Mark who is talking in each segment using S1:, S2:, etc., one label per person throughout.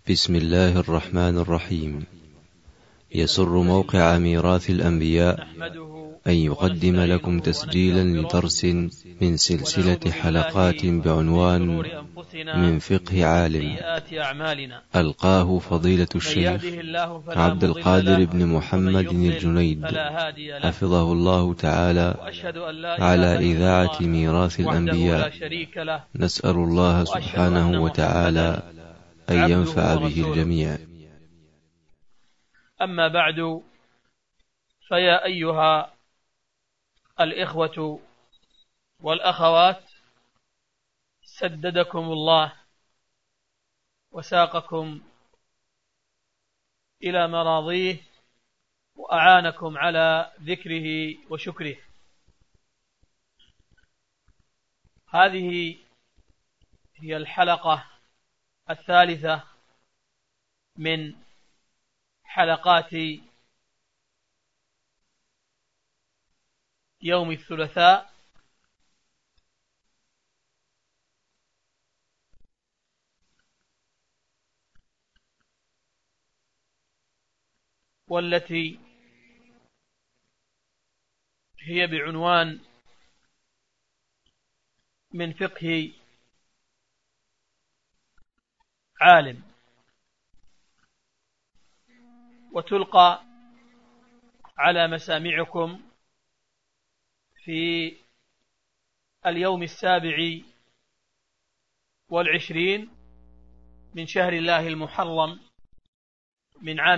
S1: بسم الله الرحمن الرحيم. يسر موقع ميراث الأنبياء أن يقدم لكم تسجيلا لدرس من سلسلة حلقات بعنوان من فقه عالم، ألقاه فضيلة الشيخ عبد القادر بن محمد الجنيد حفظه الله تعالى على إذاعة ميراث الأنبياء. نسأل الله سبحانه وتعالى أن ينفع به الجميع.
S2: أما بعد، فيا أيها الإخوة والأخوات، سددكم الله وساقكم إلى مراضيه وأعانكم على ذكره وشكره. هذه هي الحلقة الثالثة من حلقات يوم الثلاثاء، والتي هي بعنوان من فقه عالم، وتلقى على مسامعكم في اليوم 27 من شهر الله المحرم من عام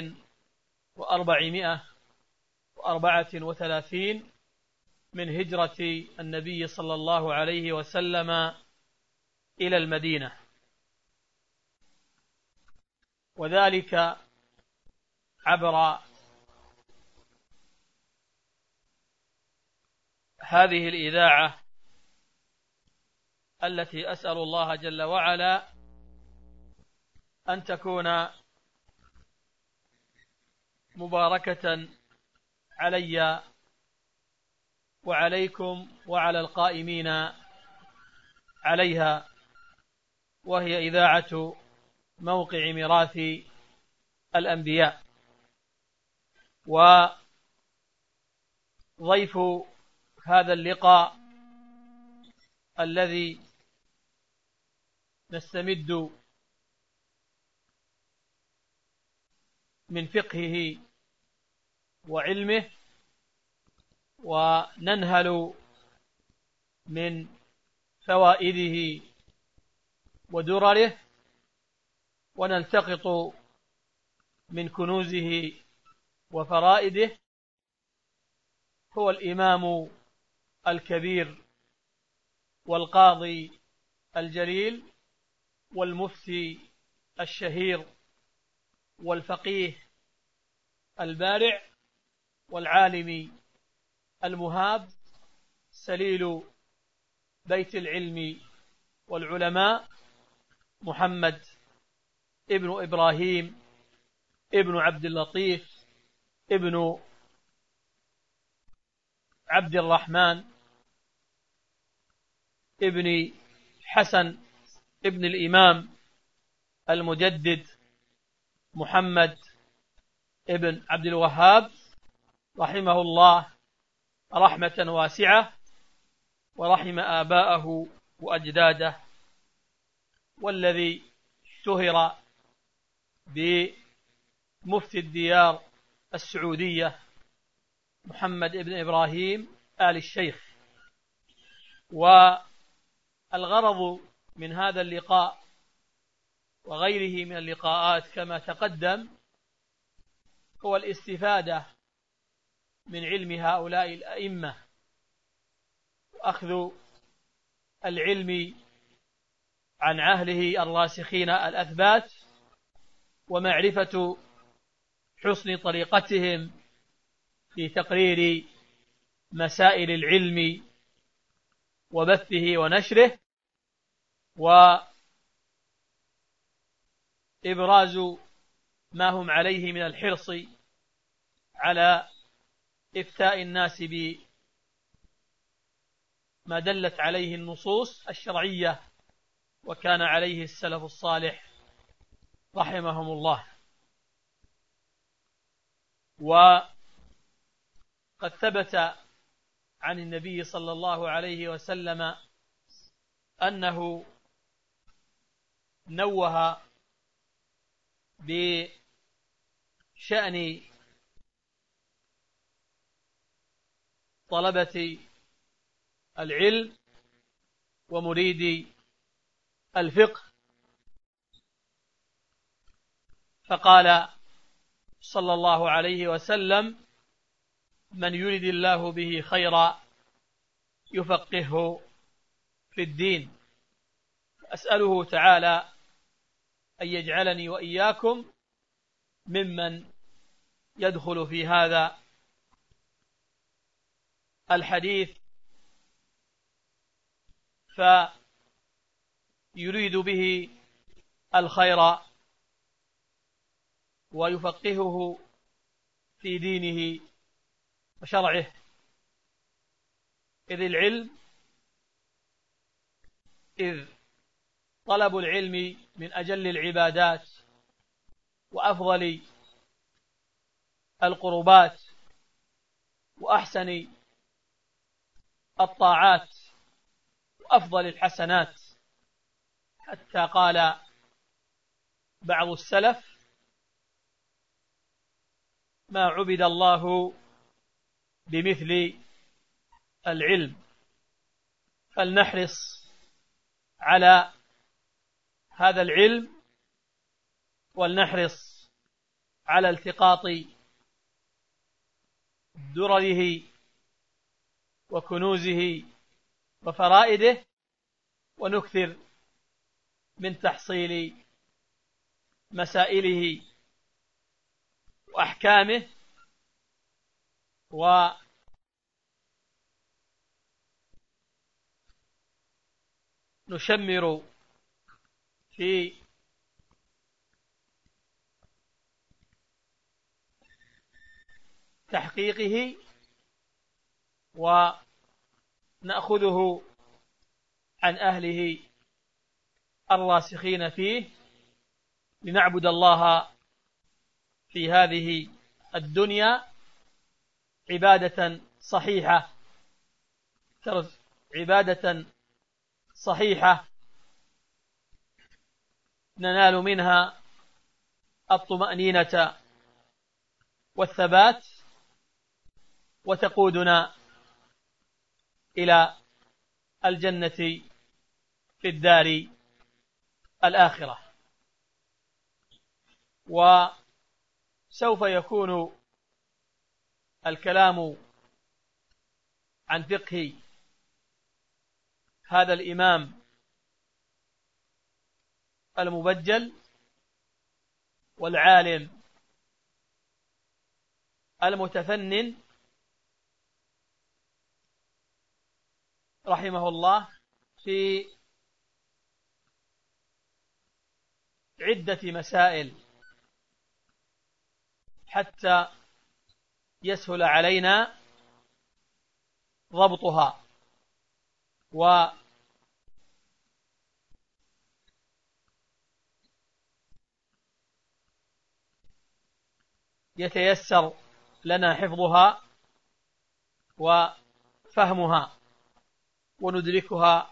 S2: 1434 من هجرة النبي صلى الله عليه وسلم إلى المدينة، وذلك عبر هذه الإذاعة التي أسأل الله جل وعلا أن تكون مباركة علي وعليكم وعلى القائمين عليها، وهي إذاعة موقع ميراث الأنبياء. وضيف هذا اللقاء الذي نستمد من فقهه وعلمه وننهل من فوائده ودرره ونلتقط من كنوزه وفرائده، هو الإمام الكبير والقاضي الجليل والمفتي الشهير والفقيه البارع والعالم المهاب، سليل بيت العلم والعلماء، محمد ابن إبراهيم ابن عبد اللطيف ابن عبد الرحمن ابن حسن ابن الإمام المجدد محمد ابن عبد الوهاب، رحمه الله رحمة واسعة، ورحم آباءه وأجداده، والذي اشتهر بمفتي الديار السعودية محمد ابن إبراهيم آل الشيخ. والغرض من هذا اللقاء وغيره من اللقاءات كما تقدم هو الاستفادة من علم هؤلاء الأئمة، وأخذ العلم عن أهله الراسخين الأثبات، ومعرفة حسن طريقتهم في تقرير مسائل العلم وبثه ونشره، وإبراز ما هم عليه من الحرص على إفتاء الناس بما دلت عليه النصوص الشرعية وكان عليه السلف الصالح رحمهم الله. وقد ثبت عن النبي صلى الله عليه وسلم أنه نوه بشأن طلبة العلم ومريدي الفقه، فقال صلى الله عليه وسلم: من يرد الله به خيرا يفقهه في الدين. أسأله تعالى أن يجعلني وإياكم ممن يدخل في هذا الحديث فيريد به الخير ويفقهه في دينه وشرعه، إذ طلب العلم من أجل العبادات وأفضل القربات وأحسن الطاعات وأفضل الحسنات، حتى قال بعض السلف: ما عبد الله بمثل العلم. فلنحرص على هذا العلم، ولنحرص على التقاط درره وكنوزه وفرائده، ونكثر من تحصيل مسائله وأحكامه، ونشمر في تحقيقه، ونأخذه عن أهله الراسخين فيه، لنعبد الله في هذه الدنيا عبادة صحيحة ننال منها الطمأنينة والثبات، وتقودنا إلى الجنة في الدار الآخرة. وسوف يكون الكلام عن فقه هذا الإمام المبجل والعالم المتفنن رحمه الله في عدة مسائل، حتى يسهل علينا ضبطها ويتيسر لنا حفظها وفهمها وندركها،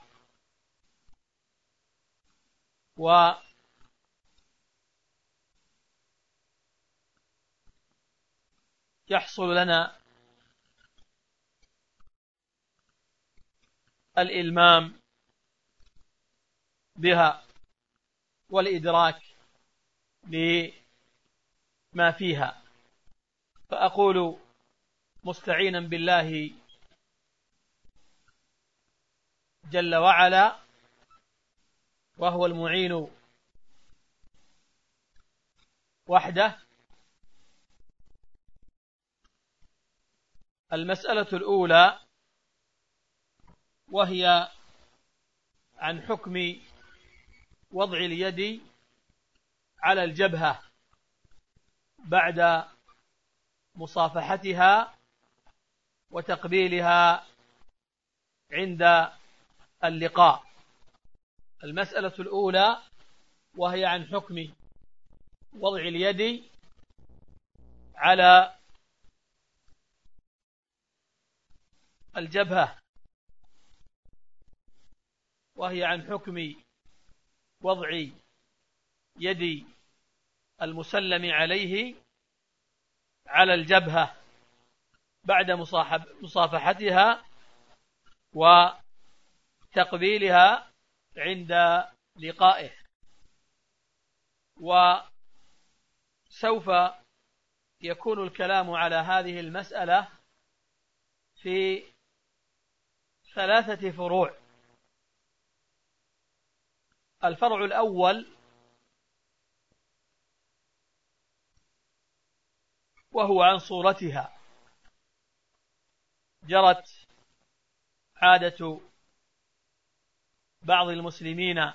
S2: ويحصل لنا الإلمام بها والإدراك لما فيها. فأقول مستعينا بالله جل وعلا، وهو المعين وحده. المسألة الأولى وهي عن حكم وضع اليد على الجبهة بعد مصافحتها وتقبيلها عند اللقاء. المسألة الأولى وهي عن حكم وضع اليد على الجبهة، وهي عن حكم وضع يد المسلم عليه على الجبهة بعد مصافحتها وتقبيلها عند لقائه. وسوف يكون الكلام على هذه المسألة في 3 فروع. الفرع الأول وهو عن صورتها. جرت عادة بعض المسلمين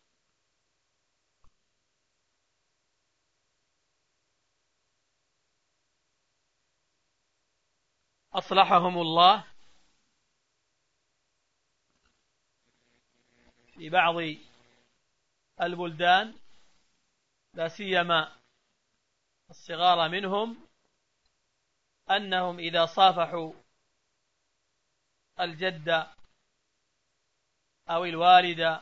S2: أصلحهم الله في بعض البلدان، لا سيما الصغار منهم، أنهم إذا صافحوا الجد أو الوالد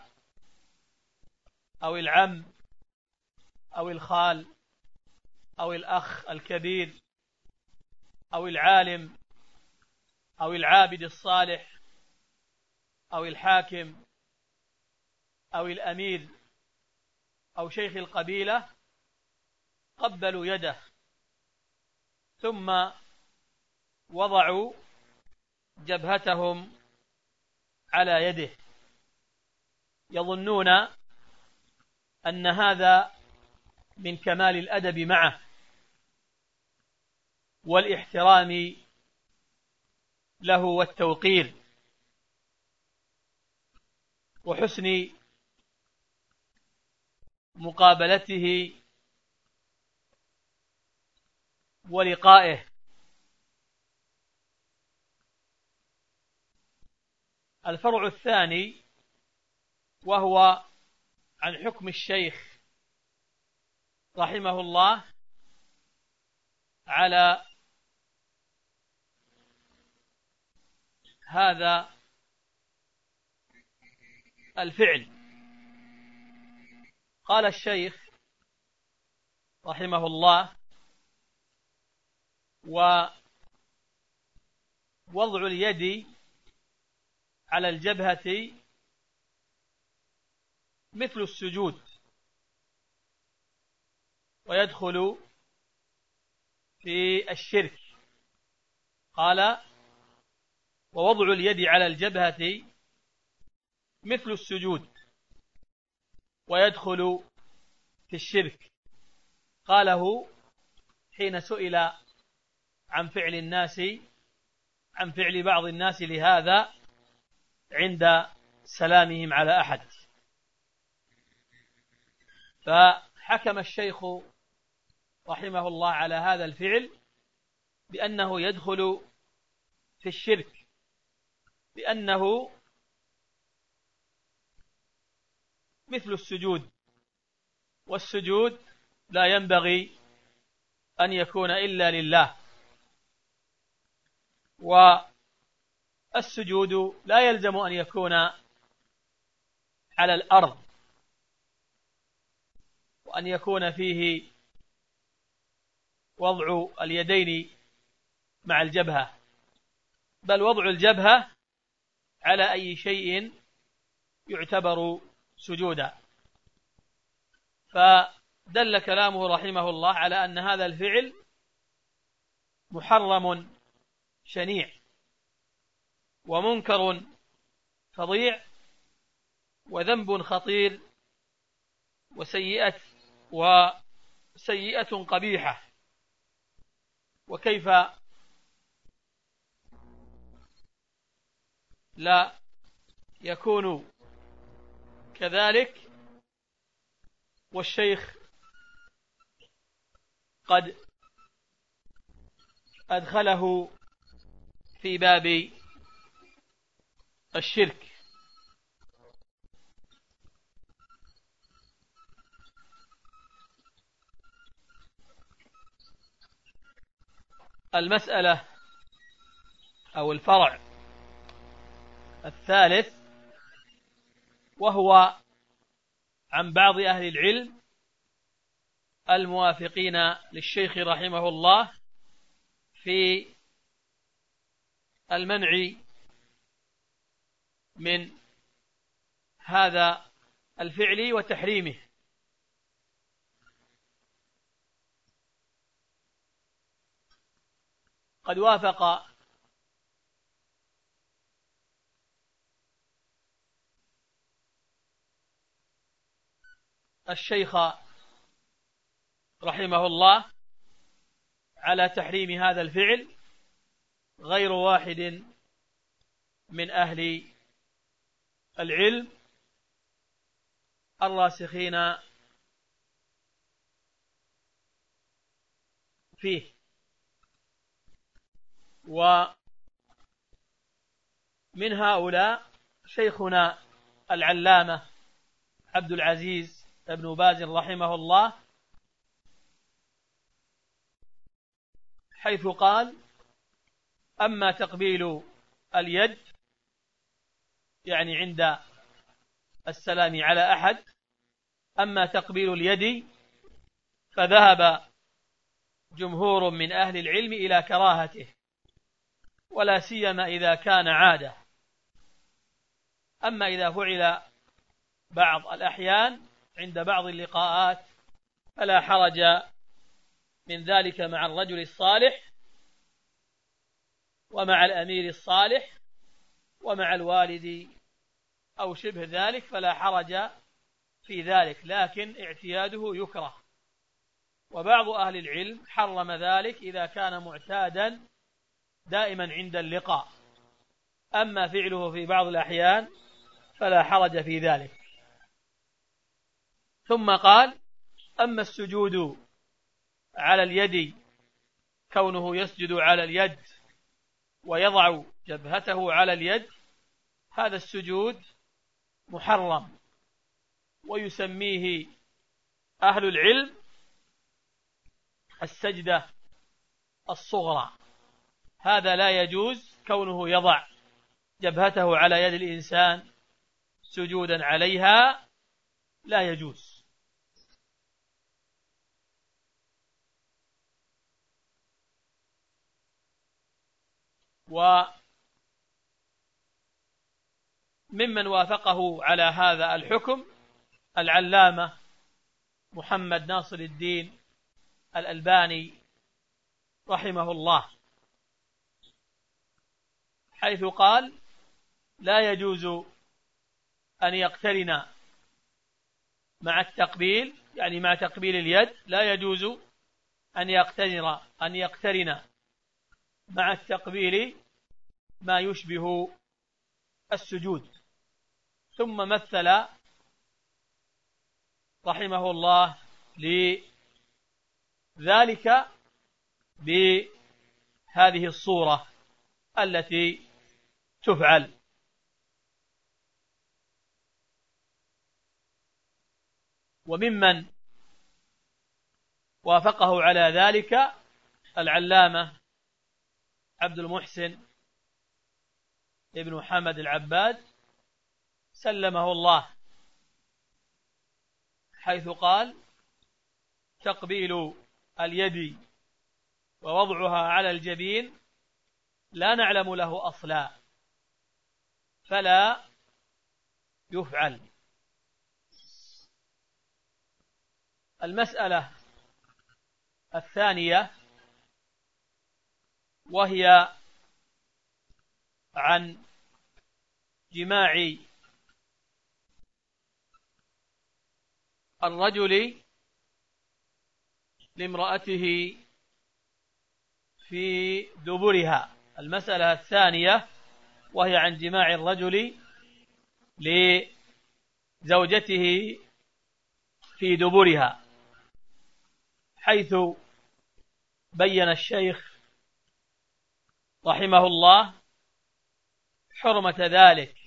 S2: أو العم أو الخال أو الأخ الكبير أو العالم أو العابد الصالح أو الحاكم أو الأمير أو شيخ القبيلة، قبلوا يده ثم وضعوا جبهتهم على يده، يظنون أن هذا من كمال الأدب معه والاحترام له والتوقير وحسن مقابلته ولقائه. الفرع الثاني وهو عن حكم الشيخ رحمه الله على هذا الفعل. قال الشيخ رحمه الله: ووضع اليد على الجبهة مثل السجود، ويدخل في الشرك. قال: ووضع اليد على الجبهة مثل السجود ويدخل في الشرك. قاله حين سئل عن فعل بعض الناس لهذا عند سلامهم على أحد. فحكم الشيخ رحمه الله على هذا الفعل بأنه يدخل في الشرك، لأنه مثل السجود، والسجود لا ينبغي أن يكون إلا لله، والسجود لا يلزم أن يكون على الأرض وأن يكون فيه وضع اليدين مع الجبهة، بل وضع الجبهة على أي شيء يعتبر سجودا. فدل كلامه رحمه الله على أن هذا الفعل محرم شنيع ومنكر فظيع وذنب خطير وسيئة قبيحة. وكيف لا يكون كذلك والشيخ قد أدخله في باب الشرك. المسألة أو الفرع الثالث، وهو عن بعض أهل العلم الموافقين للشيخ رحمه الله في المنع من هذا الفعل وتحريمه. قد وافق الشيخ رحمه الله على تحريم هذا الفعل غير واحد من أهل العلم الراسخين فيه، ومن هؤلاء شيخنا العلامة عبد العزيز بن باز رحمه الله، حيث قال: أما تقبيل اليد يعني عند السلام على أحد، أما تقبيل اليد فذهب جمهور من أهل العلم إلى كراهته، ولا سيما إذا كان عادة. أما إذا فعل بعض الأحيان عند بعض اللقاءات فلا حرج من ذلك مع الرجل الصالح ومع الأمير الصالح ومع الوالد أو شبه ذلك، فلا حرج في ذلك، لكن اعتياده يكره. وبعض أهل العلم حرم ذلك إذا كان معتادا دائما عند اللقاء، أما فعله في بعض الأحيان فلا حرج في ذلك. ثم قال: أما السجود على اليد، كونه يسجد على اليد ويضع جبهته على اليد، هذا السجود محرم، ويسميه أهل العلم السجدة الصغرى. هذا لا يجوز كونه يضع جبهته على يد الإنسان سجودا عليها، لا يجوز. وممن وافقه على هذا الحكم العلامة محمد ناصر الدين الألباني رحمه الله، حيث قال: لا يجوز أن يقترن مع التقبيل، يعني مع تقبيل اليد، لا يجوز أن يقترن مع التقبيل ما يشبه السجود. ثم مثل رحمه الله لذلك بهذه الصورة التي تفعل. وممن وافقه على ذلك العلامة عبد المحسن ابن حمد العباد سلمه الله، حيث قال: تقبيل اليد ووضعها على الجبين لا نعلم له أصلا فلا يفعل. المسألة الثانية، وهي عن جماع الرجل لامرأته في دبرها. المسألة الثانية وهي عن جماع الرجل لزوجته في دبرها، حيث بين الشيخ رحمه الله حرمة ذلك،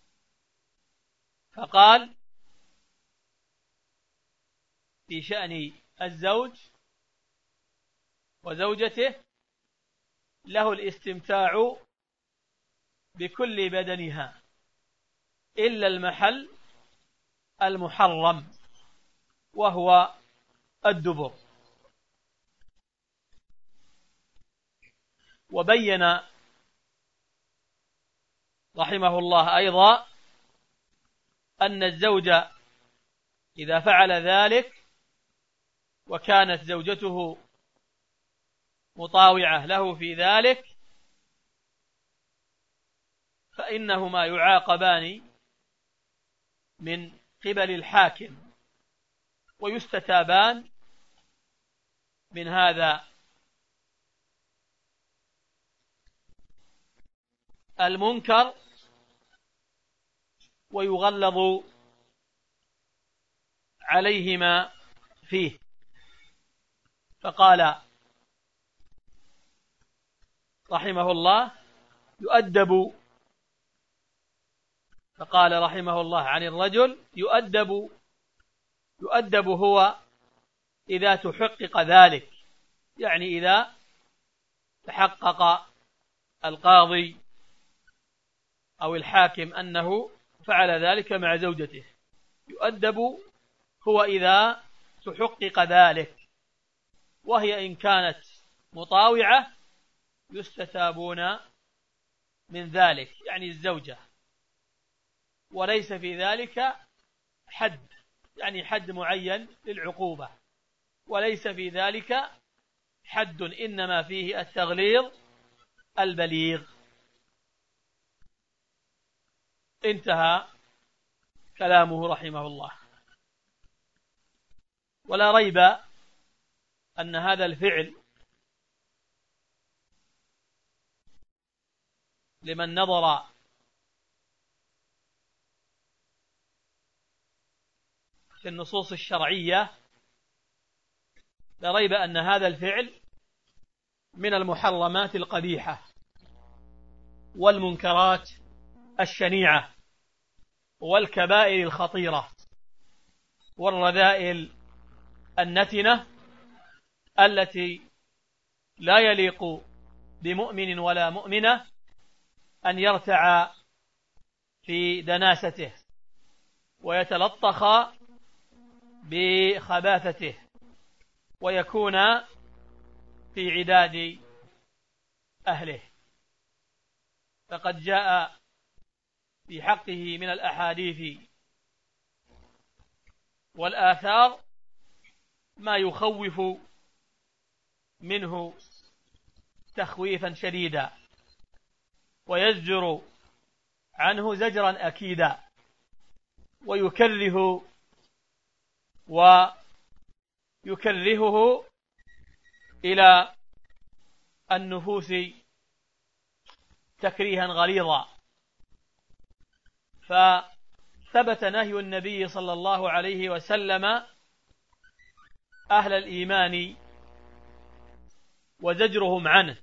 S2: فقال في شأن الزوج وزوجته: له الاستمتاع بكل بدنها إلا المحل المحرم وهو الدبر. وبين رحمه الله أيضا أن الزوج إذا فعل ذلك وكانت زوجته مطاوعة له في ذلك فإنهما يعاقبان من قبل الحاكم ويستتابان من هذا المنكر ويغلظ عليهما فيه. فقال رحمه الله فقال رحمه الله عن الرجل يؤدب هو إذا تحقق ذلك، يعني إذا تحقق القاضي أو الحاكم أنه فعل ذلك مع زوجته. يؤدب هو إذا تحقق ذلك، وهي إن كانت مطاوعة يستتابون من ذلك، يعني الزوجة، وليس في ذلك حد، يعني حد معين للعقوبة، وليس في ذلك حد، إنما فيه التغليظ البليغ. انتهى كلامه رحمه الله. ولا ريب أن هذا الفعل لمن نظر في النصوص الشرعية لا ريب أن هذا الفعل من المحرمات القبيحة والمنكرات الشنيعة والكبائر الخطيرة والرذائل النتنة التي لا يليق بمؤمن ولا مؤمنة أن يرتع في دناسته ويتلطخ بخباثته ويكون في عداد أهله. فقد جاء في حقه من الأحاديث والآثار ما يخوف منه تخويفا شديدا ويزجر عنه زجرا أكيدا ويكرهه إلى النفوس تكريها غليظا. فثبت نهي النبي صلى الله عليه وسلم أهل الإيمان وزجرهم عنه،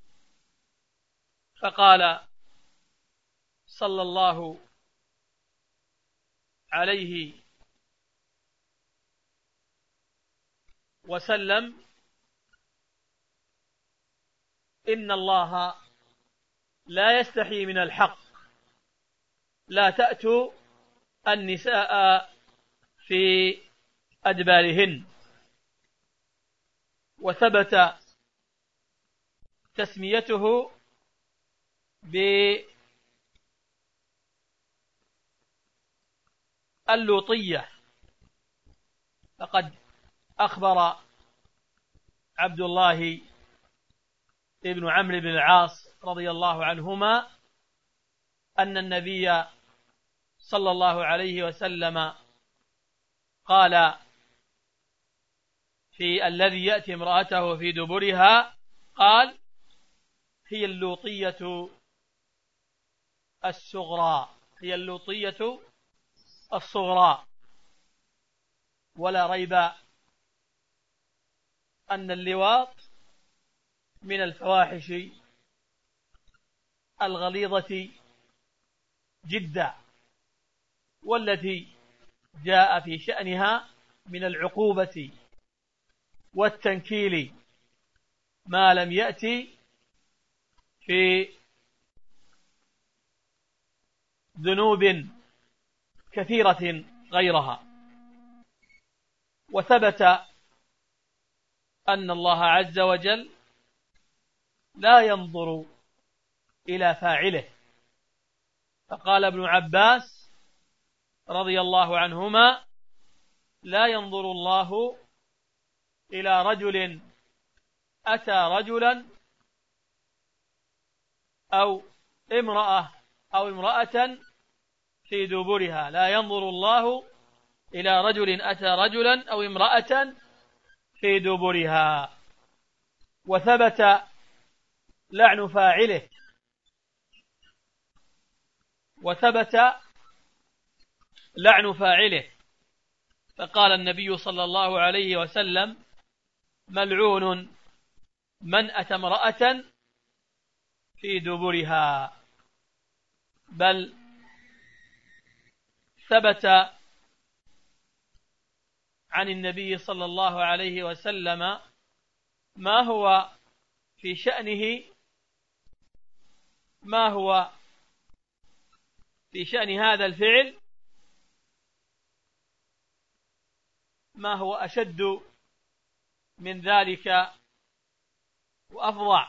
S2: فقال صلى الله عليه وسلم: إن الله لا يستحي من الحق، لا تأتوا النساء في أدبارهن. وثبت تسميته باللوطية، فقد أخبر عبد الله ابن عمرو بن العاص رضي الله عنهما أن النبي صلى الله عليه وسلم قال في الذي يأتي امرأته في دبرها، قال: هي اللوطية الصغرى، هي اللوطية الصغرى. ولا ريب أن اللواط من الفواحش الغليظة جدا، والتي جاء في شأنها من في ذنوب كثيرة غيرها. وثبت أن الله عز وجل لا ينظر إلى فاعله، فقال ابن عباس رضي الله عنهما: لا ينظر الله إلى رجل أتى رجلا أو امرأة في دبرها، لا ينظر الله إلى رجل أتى رجلا أو امرأة في دبرها. وثبت لعن فاعله، فقال النبي صلى الله عليه وسلم: ملعون من أتى امرأة في دبرها. بل ثبت عن النبي صلى الله عليه وسلم ما هو في شأن هذا الفعل، ما هو أشد من ذلك وأفظع.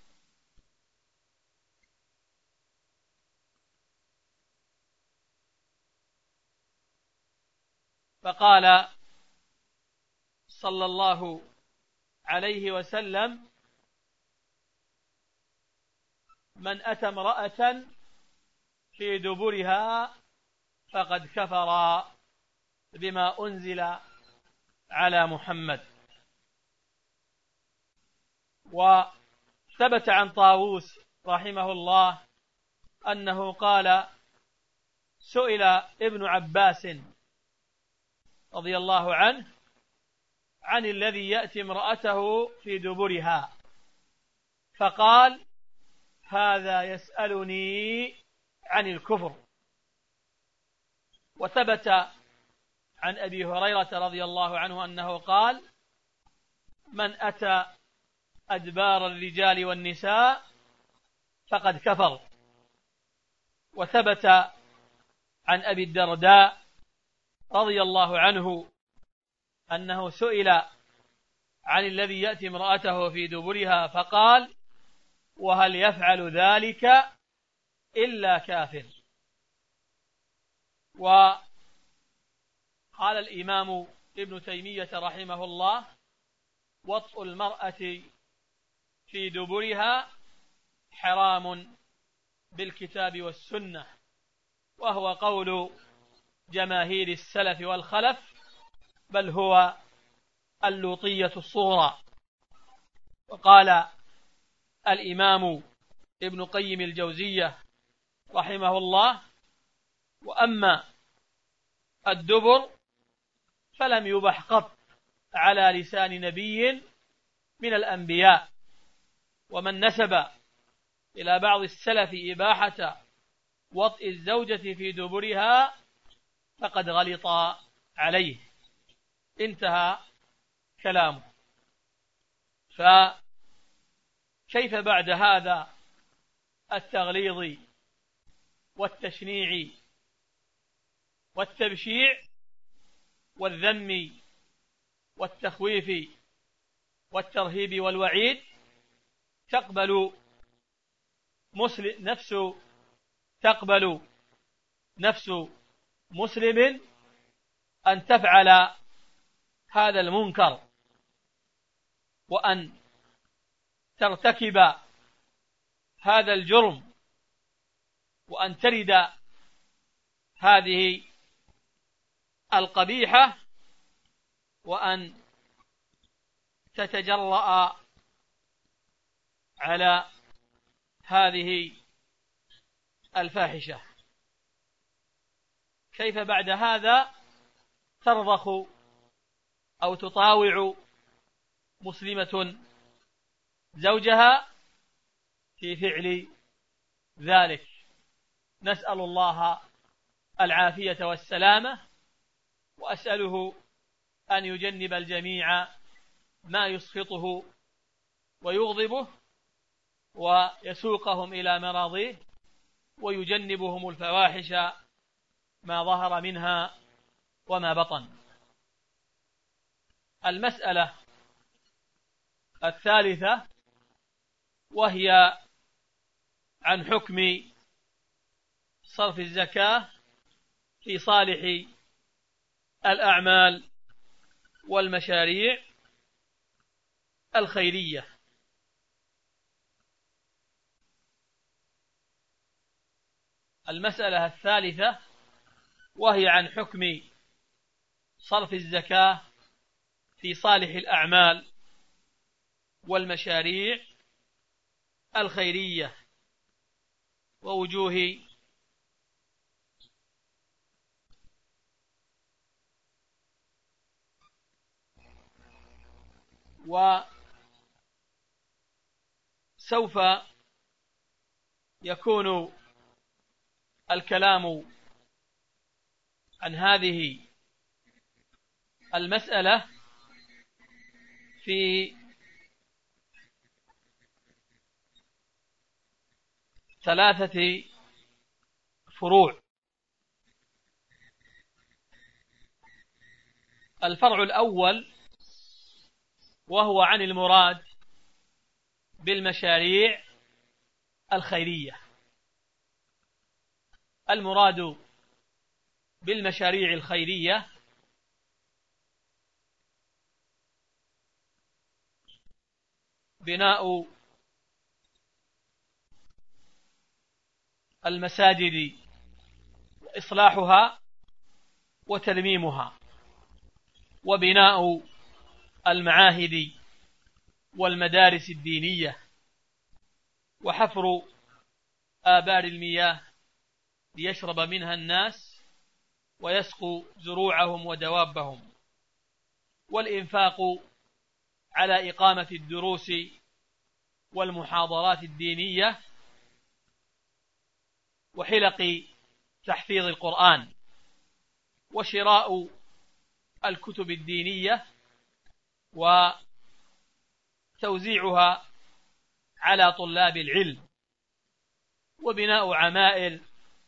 S2: فقال صلى الله عليه وسلم: من أتى امرأة في دبرها فقد كفر بما أنزل على محمد. وثبت عن طاووس رحمه الله أنه قال: سئل ابن عباس رضي الله عنه عن الذي يأتي امرأته في دبرها، فقال: هذا يسألني عن الكفر. وثبت عن أبي هريرة رضي الله عنه أنه قال: من أتى أدبار الرجال والنساء فقد كفر. وثبت عن أبي الدرداء رضي الله عنه أنه سئل عن الذي يأتي امرأته في دبرها فقال: وهل يفعل ذلك إلا كافر. وقال الإمام ابن تيمية رحمه الله: وطء المرأة في دبرها حرام بالكتاب والسنة، وهو قول جماهير السلف والخلف، بل هو اللوطية الصغرى. وقال الإمام ابن قيم الجوزية رحمه الله: وأما الدبر فلم يبح قط على لسان نبي من الأنبياء، ومن نسب إلى بعض السلف إباحة وطئ الزوجة في دبرها فقد غلط عليه. انتهى كلامه. فكيف بعد هذا التغليظ والتشنيع والتبشيع والذم والتخويف والترهيب والوعيد تقبل نفس مسلم أن تفعل هذا المنكر وأن ترتكب هذا الجرم وأن ترد هذه القبيحة وأن تتجرأ على هذه الفاحشة؟ كيف بعد هذا ترضخ أو تطاوع مسلمة زوجها في فعل ذلك؟ نسأل الله العافية والسلامة، وأسأله أن يجنب الجميع ما يسخطه ويغضبه، ويسوقهم إلى مراضيه ويجنبهم الفواحش ما ظهر منها وما بطن. المسألة الثالثة وهي عن حكم صرف الزكاة في صالح الأعمال والمشاريع الخيرية. المسألة الثالثة وهي عن حكم صرف الزكاة في صالح الأعمال والمشاريع الخيرية ووجوه وسوف يكون الكلام عن هذه المسألة في 3 فروع. الفرع الأول وهو عن المراد بالمشاريع الخيرية. المراد بالمشاريع الخيرية بناء المساجد وإصلاحها وترميمها، وبناء المعاهد والمدارس الدينية، وحفر آبار المياه ليشرب منها الناس ويسقوا زروعهم ودوابهم، والإنفاق على إقامة الدروس والمحاضرات الدينية وحلق تحفيظ القرآن، وشراء الكتب الدينية وتوزيعها على طلاب العلم، وبناء عمائر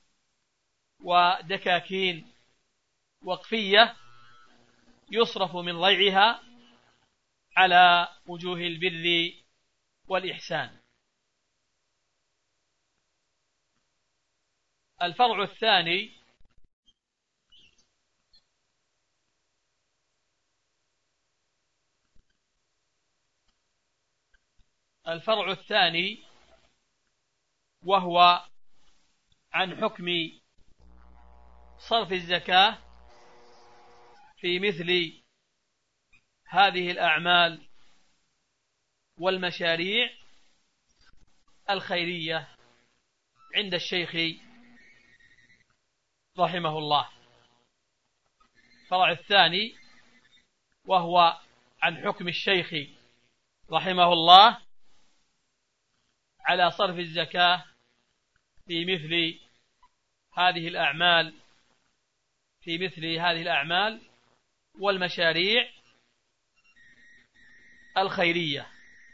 S2: ودكاكين وقفية يصرف من ضيعها على وجوه البر والإحسان. الفرع الثاني وهو عن حكم صرف الزكاة في مثل هذه الأعمال والمشاريع الخيرية عند الشيخ رحمه الله. الفرع الثاني وهو عن حكم الشيخ رحمه الله على صرف الزكاة في مثل هذه الأعمال والمشاريع الخيرية.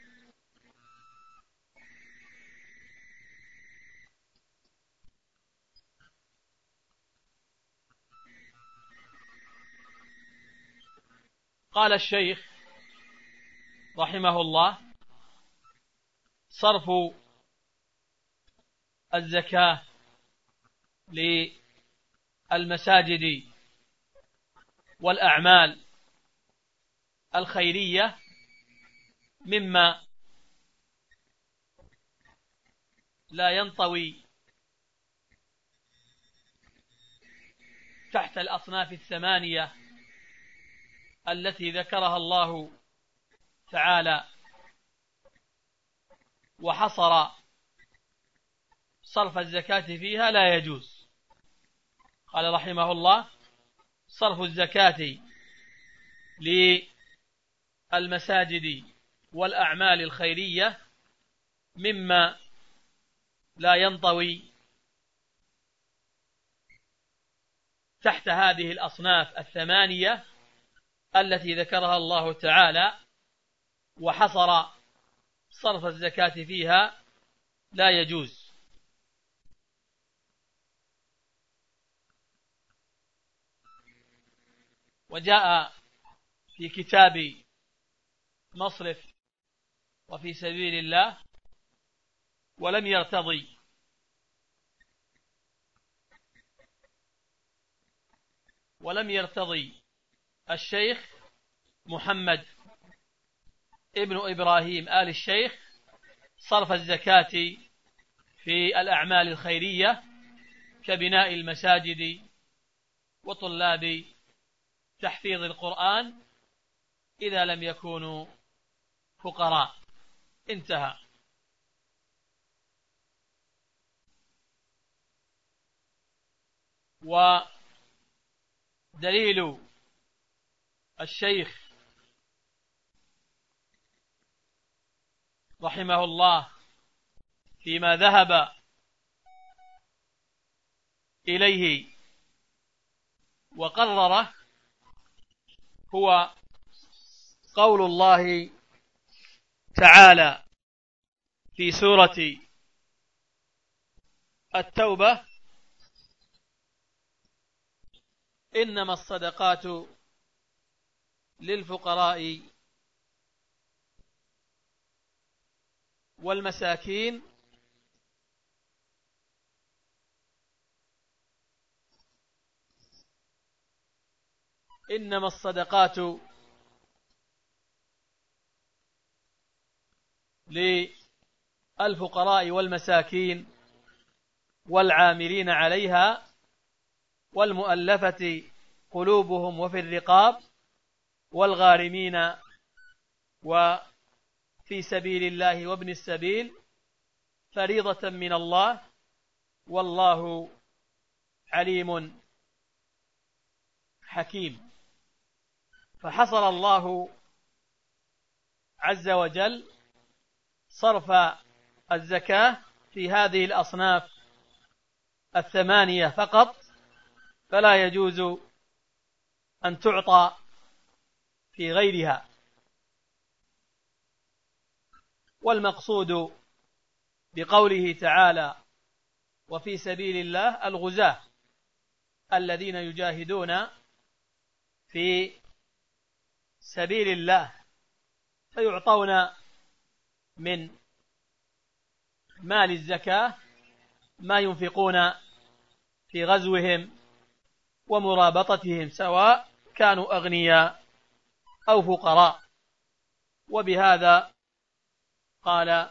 S2: قال الشيخ رحمه الله: صرف الزكاة للمساجد والأعمال الخيرية مما لا ينطوي تحت الأصناف الثمانية التي ذكرها الله تعالى وحصر صرف الزكاة فيها لا يجوز. قال رحمه الله: صرف الزكاة للمساجد والأعمال الخيرية مما لا ينطوي تحت هذه الأصناف الثمانية التي ذكرها الله تعالى وحصر صرف الزكاة فيها لا يجوز. وجاء في كتاب مصرف وفي سبيل الله ولم يرتضي الشيخ محمد ابن إبراهيم آل الشيخ صرف الزكاة في الأعمال الخيرية كبناء المساجد وطلاب تحفيظ القرآن إذا لم يكونوا فقراء. انتهى. ودليل الشيخ رحمه الله فيما ذهب إليه وقرره هو قول الله تعالى في سورة التوبة: إنما الصدقات للفقراء والمساكين إنما الصدقات للفقراء والمساكين والعاملين عليها والمؤلفة قلوبهم وفي الرقاب والغارمين وفي سبيل الله وابن السبيل فريضة من الله والله عليم حكيم. فحصر الله عز وجل صرف الزكاة في هذه الأصناف الثمانية فقط، فلا يجوز أن تعطى في غيرها. والمقصود بقوله تعالى وفي سبيل الله الغزاة الذين يجاهدون في سبيل الله فيعطون من مال الزكاة ما ينفقون في غزوهم ومرابطتهم سواء كانوا أغنياء أو فقراء. وبهذا قال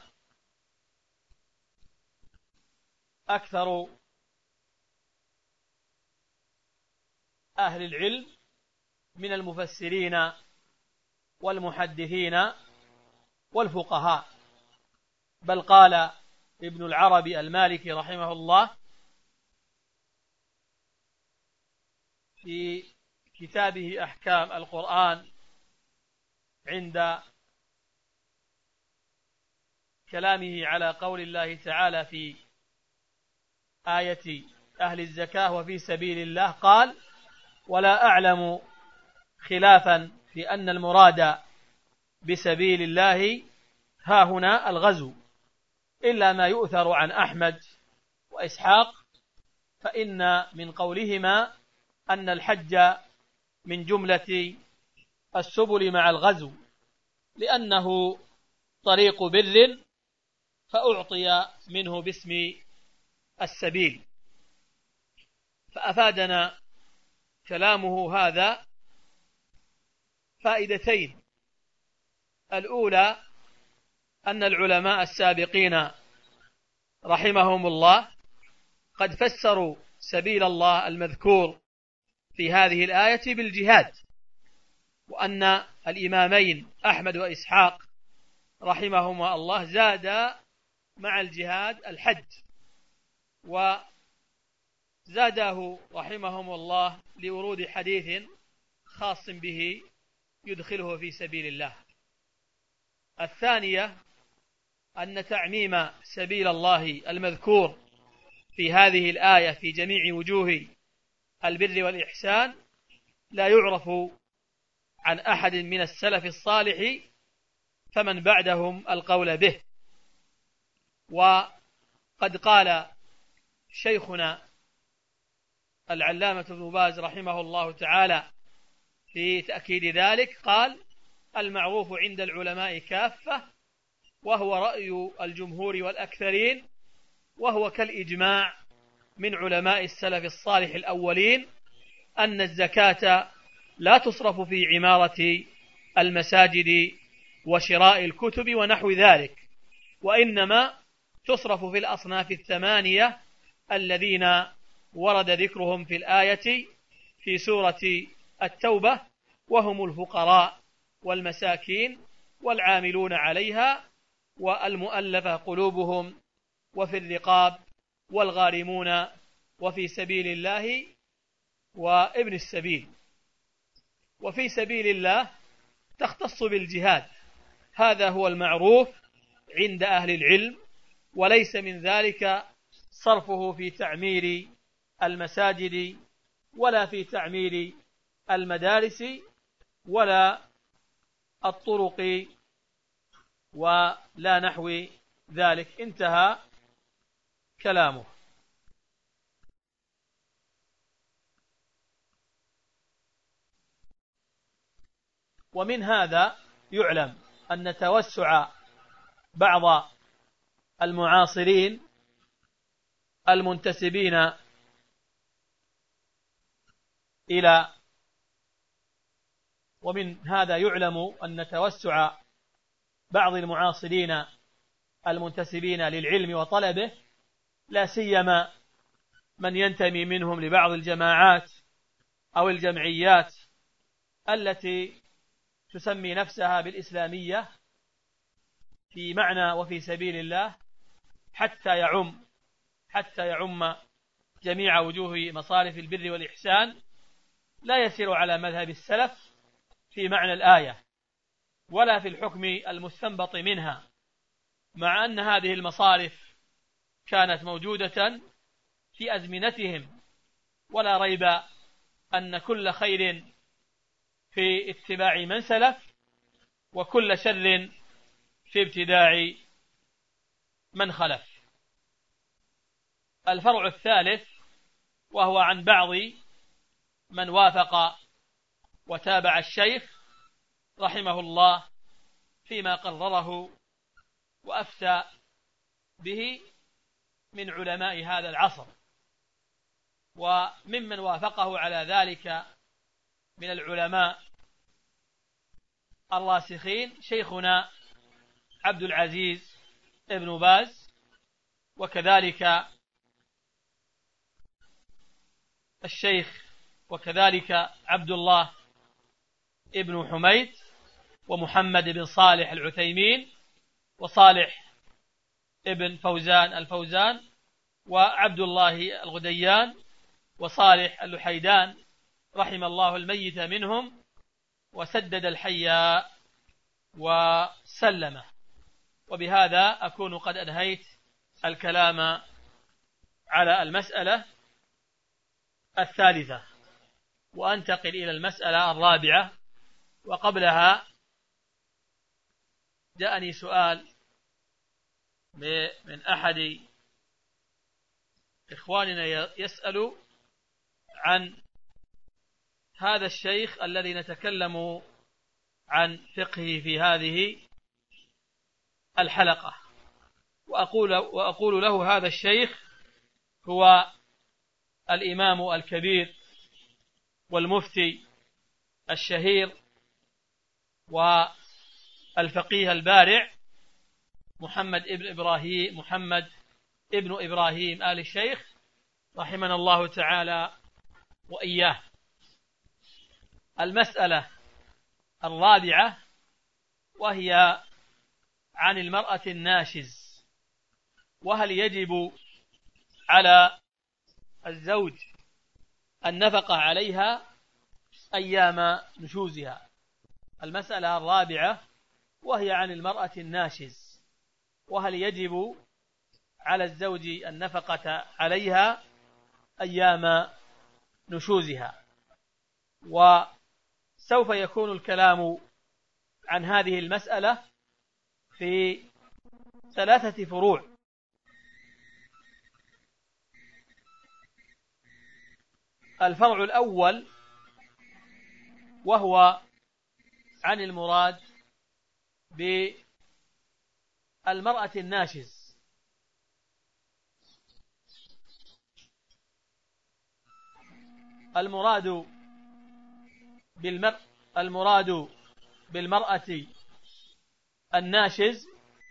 S2: أكثر أهل العلم من المفسرين والمحدثين والفقهاء، بل قال ابن العربي المالكي رحمه الله في كتابه أحكام القرآن عند كلامه على قول الله تعالى في آية أهل الزكاة وفي سبيل الله قال: ولا أعلم خلافا في أن المراد بسبيل الله ها هنا الغزو، إلا ما يؤثر عن أحمد وإسحاق، فإن من قولهما أن الحج من جملة السبل مع الغزو لأنه طريق بر فأعطي منه باسم السبيل. فأفادنا كلامه هذا فائدتين: الأولى أن العلماء السابقين رحمهم الله قد فسروا سبيل الله المذكور في هذه الآية بالجهاد، وأن الإمامين أحمد وإسحاق رحمهما الله زاد مع الجهاد الحج، وزاده رحمهم الله لورود حديث خاص به يدخله في سبيل الله. الثانية أن تعميم سبيل الله المذكور في هذه الآية في جميع وجوه البر والإحسان لا يعرف عن أحد من السلف الصالح فمن بعدهم القول به. قد قال شيخنا العلامة ابن باز رحمه الله تعالى في تأكيد ذلك، قال: المعروف عند العلماء كافة، وهو رأي الجمهور والأكثرين، وهو كالإجماع من علماء السلف الصالح الأولين، أن الزكاة لا تصرف في عمارة المساجد وشراء الكتب ونحو ذلك، وإنما تصرف في الأصناف الثمانية الذين ورد ذكرهم في الآية في سورة التوبة، وهم الفقراء والمساكين والعاملون عليها والمؤلفة قلوبهم وفي الرقاب والغارمون وفي سبيل الله وابن السبيل. وفي سبيل الله تختص بالجهاد، هذا هو المعروف عند أهل العلم، وليس من ذلك صرفه في تعمير المساجد ولا في تعمير المدارس ولا الطرق ولا نحو ذلك. انتهى كلامه. ومن هذا يعلم أن توسع بعض المعاصرين المنتسبين إلى ومن هذا يعلم أن توسع بعض المعاصرين المنتسبين للعلم وطلبه، لا سيما من ينتمي منهم لبعض الجماعات أو الجمعيات التي تسمي نفسها بالإسلامية في معنى وفي سبيل الله، حتى يعم جميع وجوه مصارف البر والإحسان، لا يسير على مذهب السلف في معنى الآية ولا في الحكم المستنبط منها، مع أن هذه المصارف كانت موجودة في أزمنتهم، ولا ريب أن كل خير في اتباع من سلف، وكل شر في ابتداع من خلف. الفرع الثالث، وهو عن بعض من وافق وتابع الشيخ رحمه الله فيما قرره وأفتى به من علماء هذا العصر، وممن وافقه على ذلك من العلماء الراسخين شيخنا عبد العزيز ابن باز، وكذلك عبد الله ابن حميد، ومحمد بن صالح العثيمين، وصالح ابن فوزان الفوزان، وعبد الله الغديان، وصالح اللحيدان، رحم الله الميت منهم وسدد الحي وسلمه. وبهذا أكون قد أنهيت الكلام على المسألة الثالثة، وأنتقل إلى المسألة الرابعة. وقبلها جاءني سؤال من أحد إخواننا يسأل عن هذا الشيخ الذي نتكلم عن فقهه في هذه الحلقة، وأقول له هذا الشيخ هو الإمام الكبير والمفتي الشهير والفقيه البارع محمد ابن إبراهيم آل الشيخ، رحمنا الله تعالى وإياه. المسألة الرابعة، وهي عن المرأة الناشز، وهل يجب على الزوج النفقة عليها أيام نشوزها. المسألة الرابعة وهي عن المرأة الناشز، وهل يجب على الزوج النفقة عليها أيام نشوزها. وسوف يكون الكلام عن هذه المسألة في 3 فروع. الفرع الأول وهو عن المراد بالمرأة الناشز. المراد بالمرأة الناشز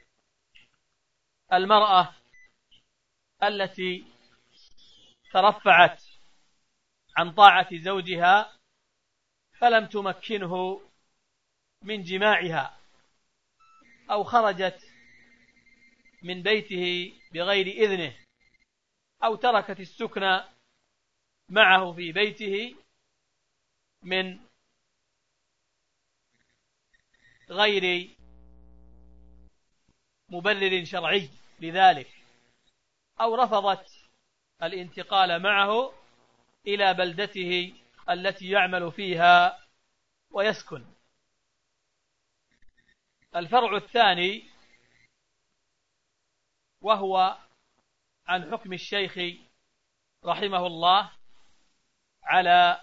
S2: المرأة التي ترفعت عن طاعة زوجها فلم تمكنه من جماعها، أو خرجت من بيته بغير إذنه، أو تركت السكن معه في بيته من غير مبرر شرعي لذلك، أو رفضت الانتقال معه إلى بلدته التي يعمل فيها ويسكن. الفرع الثاني وهو عن حكم الشيخ رحمه الله على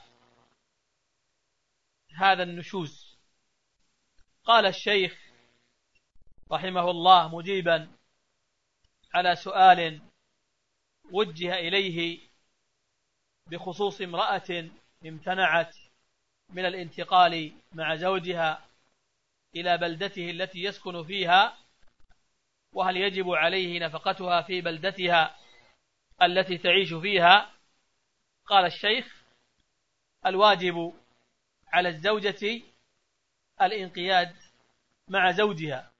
S2: هذا النشوز. قال الشيخ رحمه الله مجيبا على سؤال وجه إليه بخصوص امرأة امتنعت من الانتقال مع زوجها إلى بلدته التي يسكن فيها، وهل يجب عليه نفقتها في بلدتها التي تعيش فيها؟ قال الشيخ: الواجب على الزوجة الانقياد مع زوجها،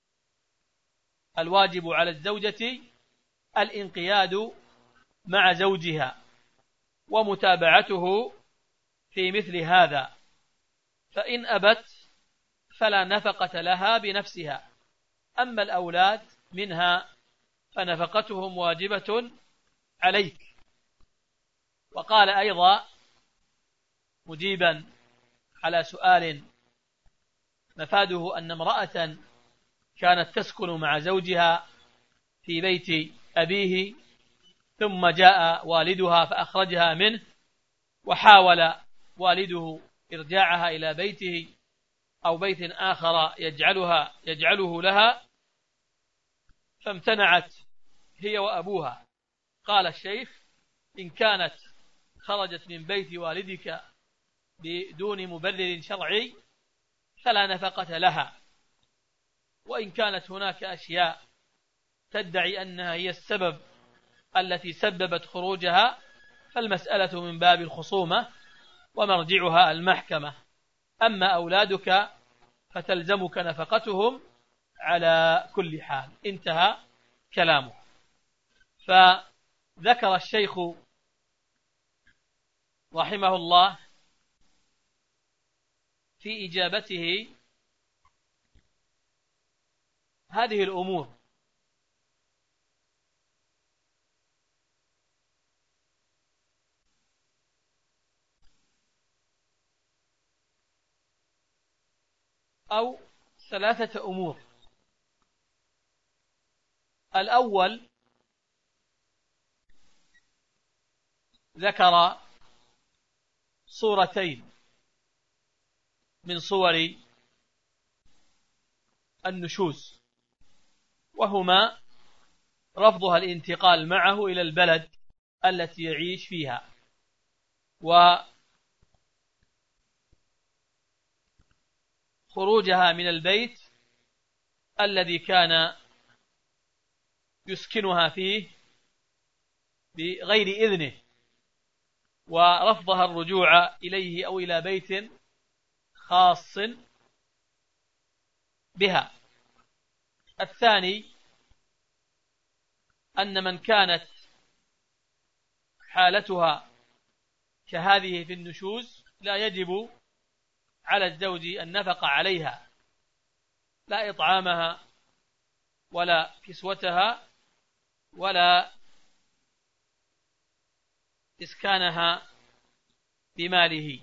S2: الواجب على الزوجة الانقياد مع زوجها ومتابعته في مثل هذا، فإن أبت فلا نفقة لها بنفسها، أما الأولاد منها فنفقتهم واجبة عليك. وقال أيضا مجيبا على سؤال مفاده أن امرأة كانت تسكن مع زوجها في بيت أبيه، ثم جاء والدها فأخرجها منه، وحاول والده إرجاعها إلى بيته أو بيت آخر يجعله لها، فامتنعت هي وأبوها. قال الشيخ: إن كانت خرجت من بيت والدك بدون مبرر شرعي فلا نفقة لها، وإن كانت هناك أشياء تدعي أنها هي السبب التي سببت خروجها فالمسألة من باب الخصومة ومرجعها المحكمة، أما أولادك فتلزمك نفقتهم على كل حال. انتهى كلامه. فذكر الشيخ رحمه الله في إجابته هذه الأمور: أو 3 أمور. الأول ذكر صورتين من صور النشوز، وهما رفضها الانتقال معه إلى البلد التي يعيش فيها، وخروجها من البيت الذي كان يسكنها فيه بغير إذنه، ورفضها الرجوع إليه أو إلى بيت خاص بها. الثاني أن من كانت حالتها كهذه في النشوز لا يجب على الزوج النفقة عليها، لا إطعامها ولا كسوتها ولا إسكانها بماله.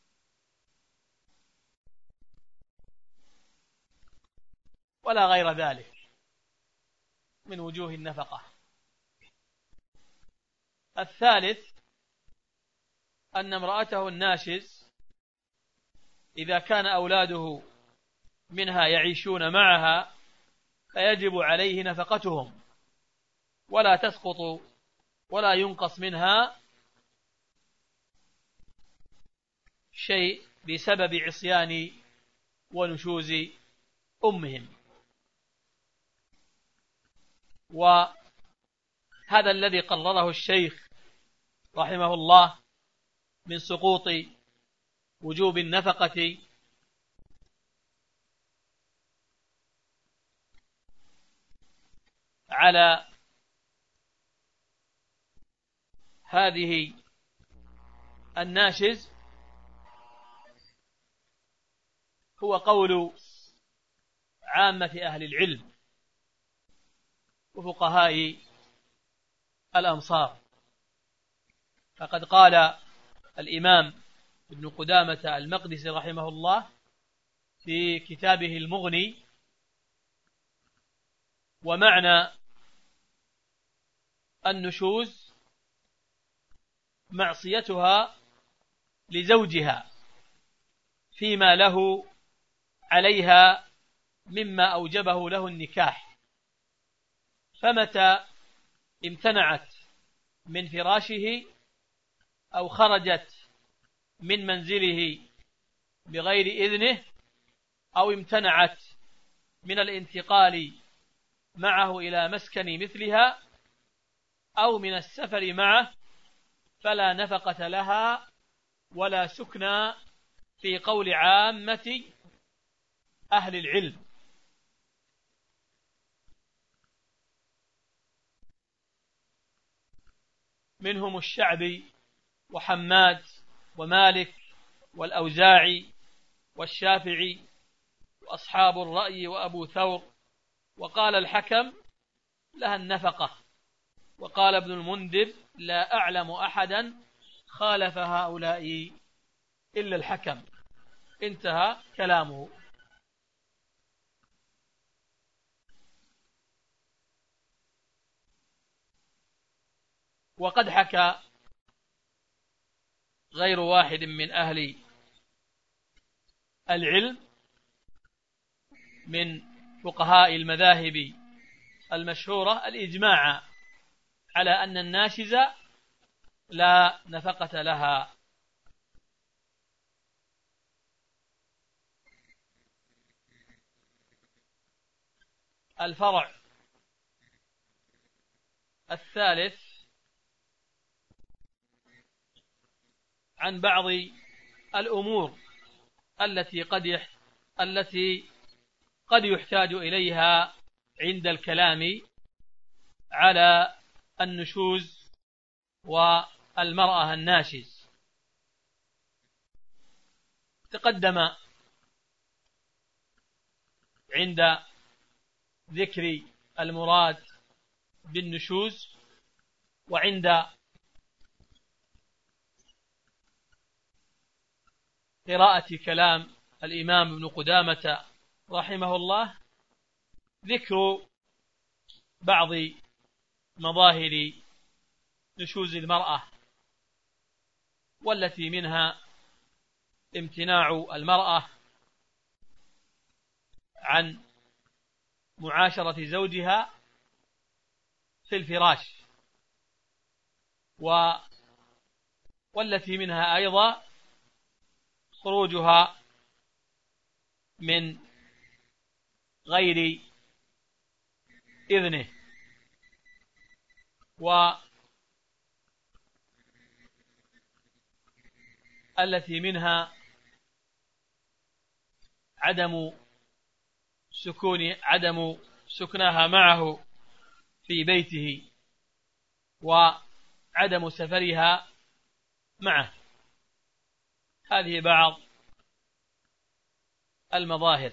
S2: ولا غير ذلك من وجوه النفقة. الثالث أن امرأته الناشز إذا كان أولاده منها يعيشون معها فيجب عليه نفقتهم ولا تسقط ولا ينقص منها شيء بسبب عصيان ونشوز أمهم. وهذا الذي قرره الشيخ رحمه الله من سقوط وجوب النفقة على هذه الناشز هو قول عامة أهل العلم وفقهاء الأمصار. فقد قال الإمام ابن قدامة المقدسي رحمه الله في كتابه المغني: ومعنى النشوز معصيتها لزوجها فيما له عليها مما أوجبه له النكاح، فمتى امتنعت من فراشه أو خرجت من منزله بغير إذنه أو امتنعت من الانتقال معه إلى مسكن مثلها أو من السفر معه فلا نفقة لها ولا سكنى في قول عامة أهل العلم. منهم الشعبي وحماد ومالك والأوزاعي والشافعي وأصحاب الرأي وأبو ثور، وقال الحكم لها النفقة، وقال ابن المنذر لا أعلم أحدا خالف هؤلاء إلا الحكم. انتهى كلامه. وقد حكى غير واحد من أهل العلم من فقهاء المذاهب المشهورة الإجماع على أن الناشزة لا نفقة لها. الفرع الثالث عن بعض الأمور التي قد يحتاج إليها عند الكلام على النشوز والمرأة الناشز. تقدم عند ذكر المراد بالنشوز وعند قراءة كلام الإمام ابن قدامة رحمه الله ذكر بعض مظاهر نشوز المرأة، والتي منها امتناع المرأة عن معاشرة زوجها في الفراش، والتي منها أيضا خروجها من غير إذنه، والتي منها عدم سكنها معه في بيته وعدم سفرها معه. هذه بعض المظاهر.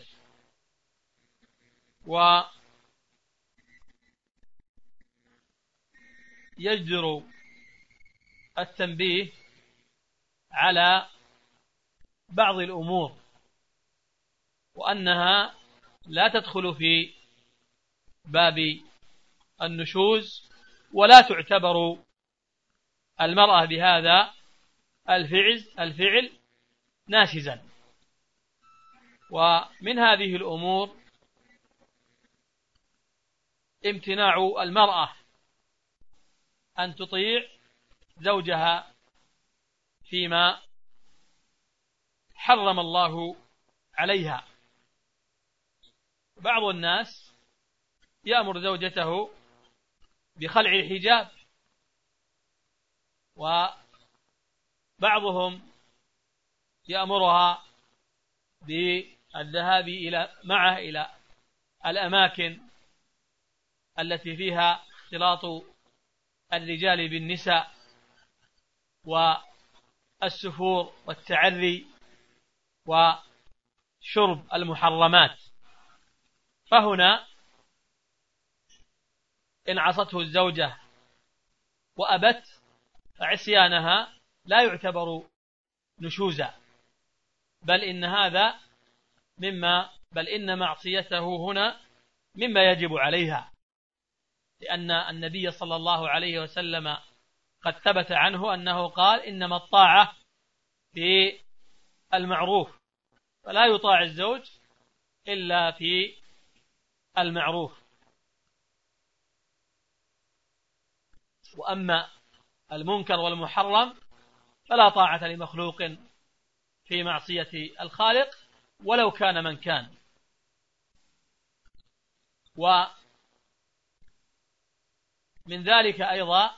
S2: ويجدر التنبيه على بعض الأمور وأنها لا تدخل في باب النشوز، ولا تعتبر المرأة بهذا الفعل ناشزا. ومن هذه الأمور امتناع المرأة أن تطيع زوجها فيما حرم الله عليها. بعض الناس يأمر زوجته بخلع الحجاب، وبعضهم يأمرها بالذهاب معه إلى الأماكن التي فيها اختلاط الرجال بالنساء والسفور والتعري وشرب المحرمات. فهنا إن عصته الزوجة وأبت فعصيانها لا يعتبر نشوزا، بل إن معصيته هنا مما يجب عليها، لأن النبي صلى الله عليه وسلم قد ثبت عنه أنه قال: إنما الطاعة في المعروف، فلا يطاع الزوج إلا في المعروف. وأما المنكر والمحرم فلا طاعة لمخلوق في معصية الخالق ولو كان من كان. ومن ذلك أيضا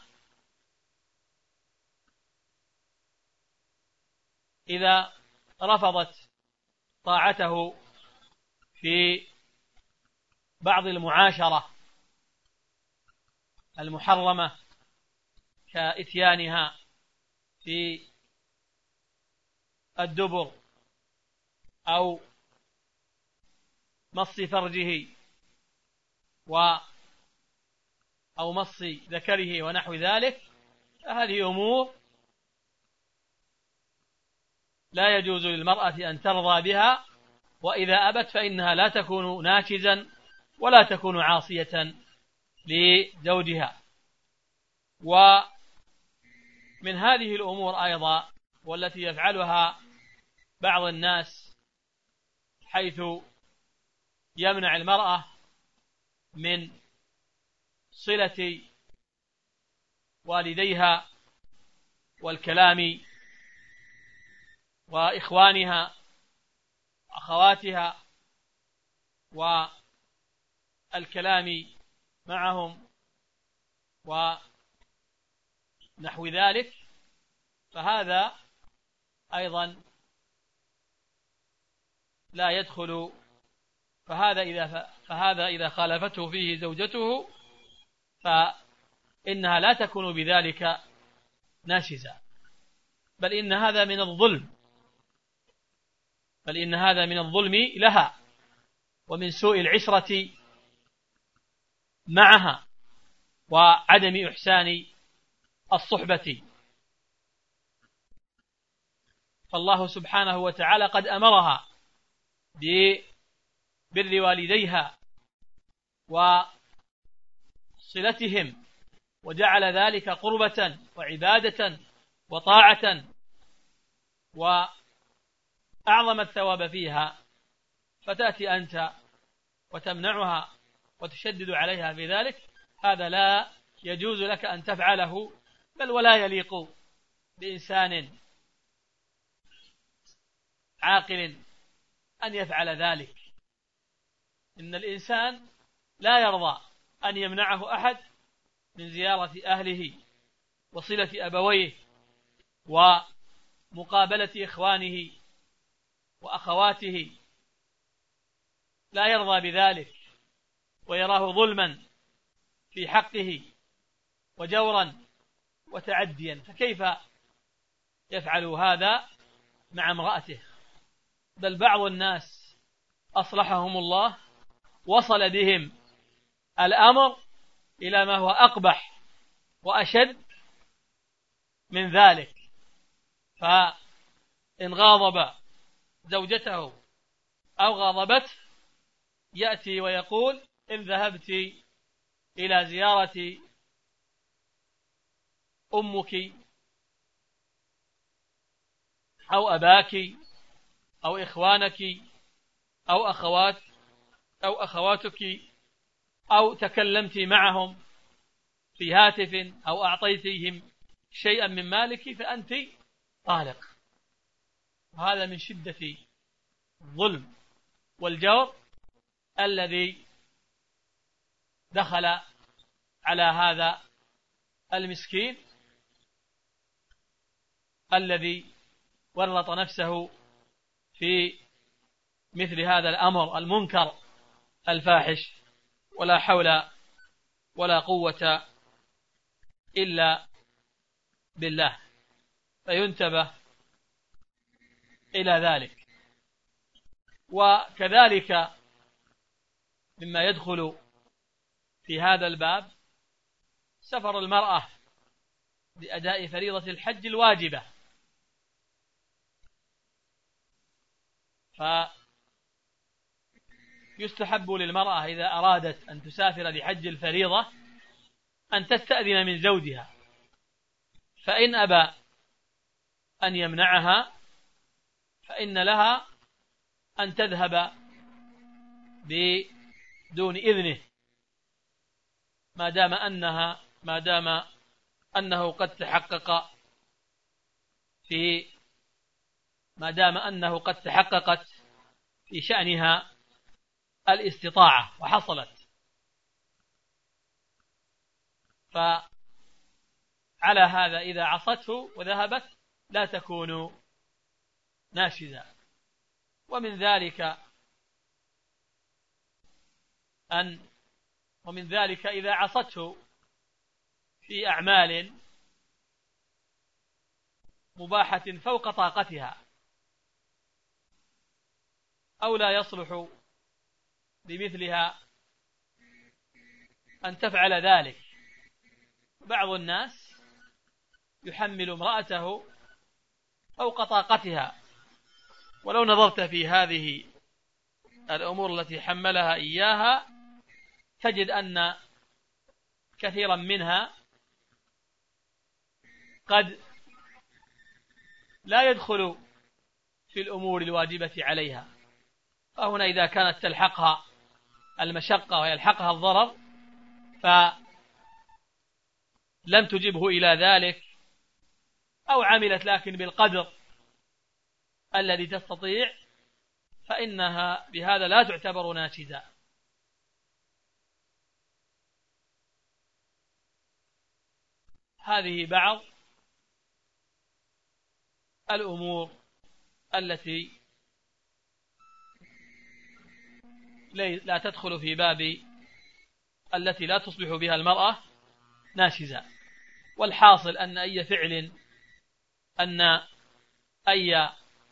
S2: إذا رفضت طاعته في بعض المعاشرة المحرمة كإتيانها في الدبر أو مص فرجه أو مص ذكره ونحو ذلك، فهذه أمور لا يجوز للمرأة أن ترضى بها، وإذا أبت فإنها لا تكون ناشزا ولا تكون عاصية لزوجها. ومن هذه الأمور أيضا والتي يفعلها بعض الناس، حيث يمنع المرأة من صلة والديها والكلام وإخوانها وأخواتها والكلام معهم ونحو ذلك، فهذا أيضا لا يدخل. فهذا إذا خالفته فيه زوجته فإنها لا تكون بذلك ناشزة، بل إن هذا من الظلم لها ومن سوء العشرة معها وعدم إحسان الصحبة. فالله سبحانه وتعالى قد أمرها ببر والديها وصلتهم، وجعل ذلك قربة وعبادة وطاعة وأعظم الثواب فيها، فتأتي أنت وتمنعها وتشدد عليها في ذلك. هذا لا يجوز لك أن تفعله، بل ولا يليق بإنسان عاقل أن يفعل ذلك. إن الإنسان لا يرضى أن يمنعه أحد من زيارة أهله وصلة أبويه ومقابلة إخوانه وأخواته، لا يرضى بذلك ويراه ظلما في حقه وجورا وتعديا، فكيف يفعل هذا مع امرأته؟ بل بعض الناس أصلحهم الله وصل بهم الأمر إلى ما هو أقبح وأشد من ذلك، فإن غاضب زوجته أو غاضبته يأتي ويقول: إن ذهبت إلى زيارة أمك أو أباك أو إخوانك أو أخواتك أو تكلمت معهم في هاتف أو أعطيتهم شيئا من مالك فأنت طالق. هذا من شدة الظلم والجور الذي دخل على هذا المسكين الذي ورط نفسه في مثل هذا الأمر المنكر الفاحش، ولا حول ولا قوة إلا بالله. فينتبه إلى ذلك. وكذلك مما يدخل في هذا الباب سفر المرأة لأداء فريضة الحج الواجبة، فيستحب للمرأة إذا أرادت أن تسافر لحج الفريضة أن تستأذن من زوجها، فإن أبى أن يمنعها فإن لها أن تذهب بدون إذنه ما دام أنه قد تحققت في شأنها الاستطاعة وحصلت. فعلى هذا إذا عصته وذهبت لا تكون ناشزة. ومن ذلك إذا عصته في أعمال مباحة فوق طاقتها أو لا يصلح بمثلها أن تفعل ذلك. بعض الناس يحمل امرأته فوق طاقتها، ولو نظرت في هذه الأمور التي حملها إياها تجد أن كثيرا منها قد لا يدخل في الأمور الواجبة عليها. فهنا إذا كانت تلحقها المشقة ويلحقها الضرر فلم تجبه إلى ذلك، أو عملت لكن بالقدر الذي تستطيع، فإنها بهذا لا تعتبر ناشزة. هذه بعض الأمور التي لا تدخل في باب التي لا تصبح بها المرأة ناشزة. والحاصل أن أي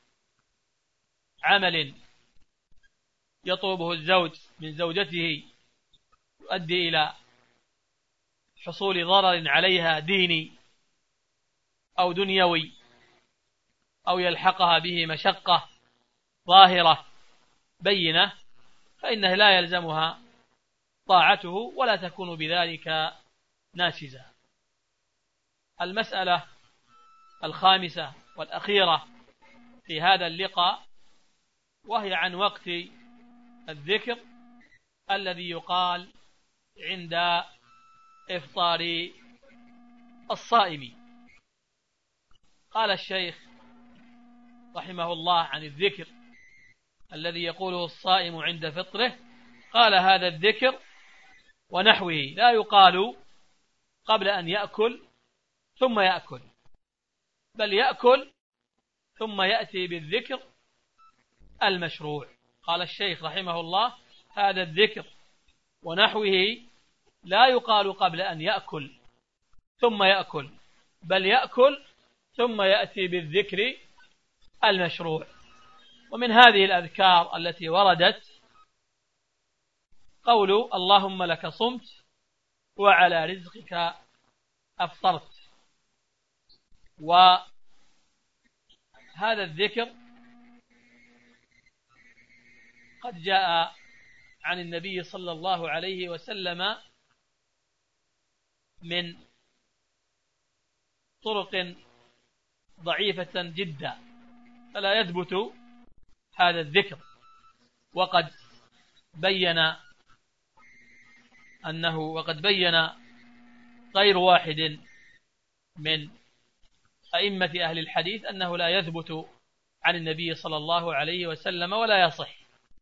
S2: عمل يطلبه الزوج من زوجته يؤدي إلى حصول ضرر عليها ديني أو دنيوي أو يلحقها به مشقة ظاهرة بينة فإنه لا يلزمها طاعته ولا تكون بذلك ناشزة. المسألة الخامسة والأخيرة في هذا اللقاء وهي عن وقت الذكر الذي يقال عند إفطار الصائم. قال الشيخ رحمه الله عن الذكر الذي يقوله الصائم عند فطره، قال هذا الذكر ونحوه لا يقال قبل أن يأكل ثم يأكل، بل يأكل ثم يأتي بالذكر المشروع. قال الشيخ رحمه الله هذا الذكر ونحوه لا يقال قبل أن يأكل ثم يأكل، بل يأكل ثم يأتي بالذكر المشروع. ومن هذه الأذكار التي وردت قول اللهم لك صمت وعلى رزقك أفطرت. وهذا الذكر قد جاء عن النبي صلى الله عليه وسلم من طرق ضعيفة جدا، فلا يثبت هذا الذكر. وقد بين غير واحد من أئمة أهل الحديث أنه لا يثبت عن النبي صلى الله عليه وسلم ولا يصح.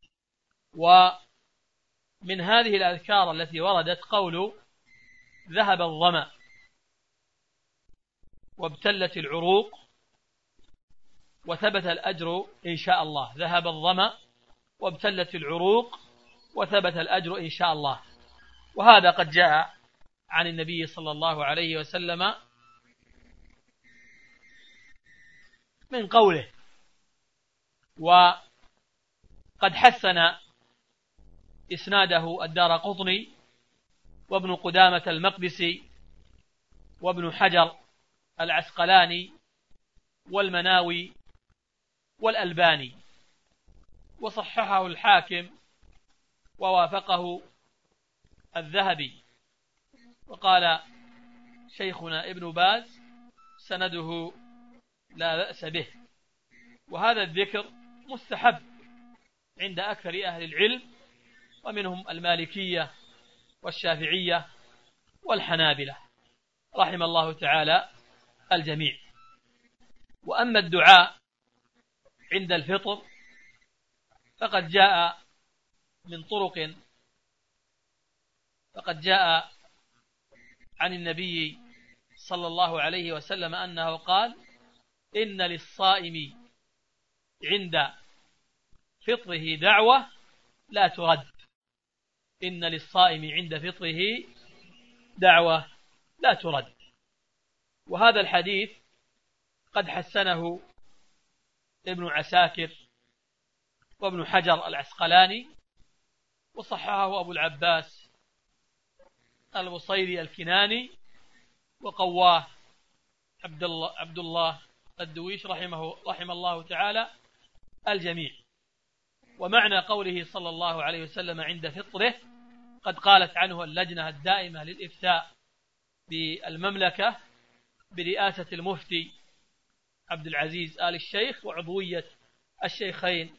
S2: ومن هذه الأذكار التي وردت قول ذهب الظمأ وابتلت العروق وثبت الأجر إن شاء الله. ذهب الظمأ وابتلت العروق وثبت الأجر إن شاء الله. وهذا قد جاء عن النبي صلى الله عليه وسلم من قوله. وقد حسن إسناده الدارقطني وابن قدامة المقدسي وابن حجر العسقلاني والمناوي والألباني، وصححه الحاكم ووافقه الذهبي. وقال شيخنا ابن باز سنده لا بأس به. وهذا الذكر مستحب عند أكثر أهل العلم، ومنهم المالكية والشافعية والحنابلة رحم الله تعالى الجميع. وأما الدعاء عند الفطر فقد جاء عن النبي صلى الله عليه وسلم أنه قال: إن للصائم عند فطره دعوة لا ترد. إن للصائم عند فطره دعوة لا ترد. وهذا الحديث قد حسنه ابن عساكر وابن حجر العسقلاني، وصححه أبو العباس البصيري الكناني، وقواه عبد الله الدويش رحم الله تعالى الجميع. ومعنى قوله صلى الله عليه وسلم عند فطره قد قالت عنه اللجنة الدائمة للإفتاء بالمملكة برئاسة المفتي عبد العزيز آل الشيخ وعضوية الشيخين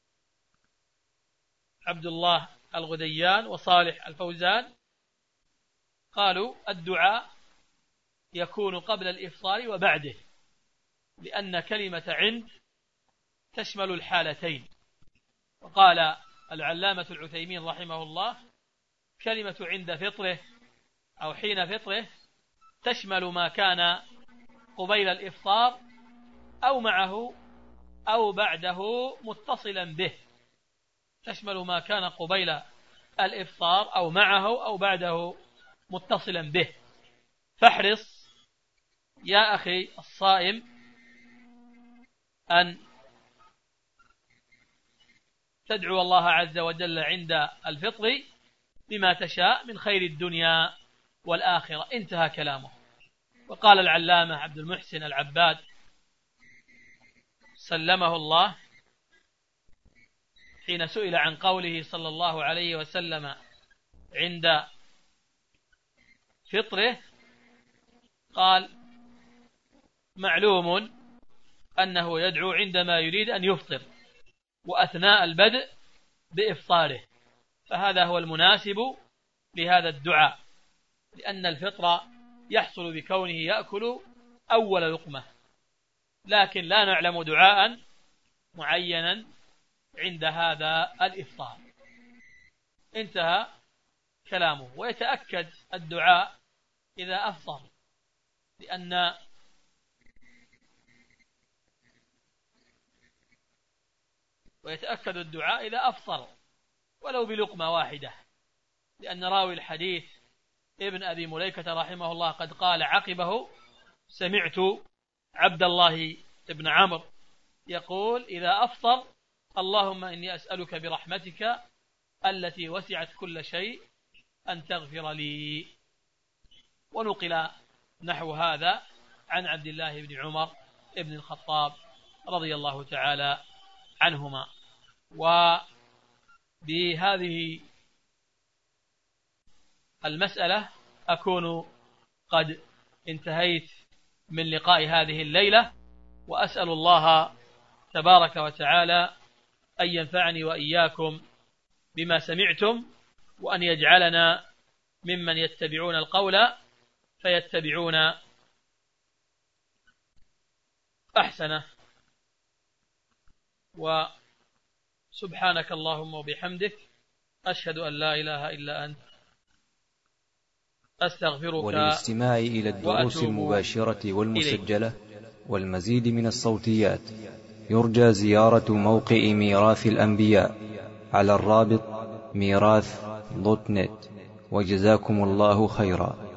S2: عبد الله الغديان وصالح الفوزان. قالوا الدعاء يكون قبل الإفطار وبعده، لأن كلمة عند تشمل الحالتين. وقال العلامة العثيمين رحمه الله: كلمة عند فطره أو حين فطره تشمل ما كان قبيل الإفطار أو معه أو بعده متصلا به. تشمل ما كان قبيل الإفطار أو معه أو بعده متصلا به. فاحرص يا أخي الصائم أن تدعو الله عز وجل عند الفطر بما تشاء من خير الدنيا والآخرة. انتهى كلامه. وقال العلامة عبد المحسن العباد سلمه الله حين سئل عن قوله صلى الله عليه وسلم عند فطره قال: معلوم أنه يدعو عندما يريد أن يفطر وأثناء البدء بإفطاره، فهذا هو المناسب لهذا الدعاء، لأن الفطر يحصل بكونه يأكل أول لقمة، لكن لا نعلم دعاء معينا عند هذا الإفطار. انتهى كلامه. ويتأكد الدعاء إذا أفطر، لأن ويتأكد الدعاء إذا أفطر ولو بلقمة واحدة، لأن راوي الحديث ابن أبي مليكة رحمه الله قد قال عقبه: سمعت عبد الله بن عمرو يقول إذا أفطر: اللهم إني أسألك برحمتك التي وسعت كل شيء أن تغفر لي. ونقل نحو هذا عن عبد الله بن عمر ابن الخطاب رضي الله تعالى عنهما. وبهذه المسألة أكون قد انتهيت من لقاء هذه الليلة، وأسأل الله تبارك وتعالى أن ينفعني وإياكم بما سمعتم، وأن يجعلنا ممن يتبعون القول فيتبعون أحسنه. وسبحانك اللهم وبحمدك، أشهد أن لا إله إلا أنت، أستغفرك.
S1: وللاستماع إلى الدروس المباشرة والمسجلة والمزيد من الصوتيات يرجى زيارة موقع ميراث الأنبياء على الرابط ميراث.net. وجزاكم الله خيرا.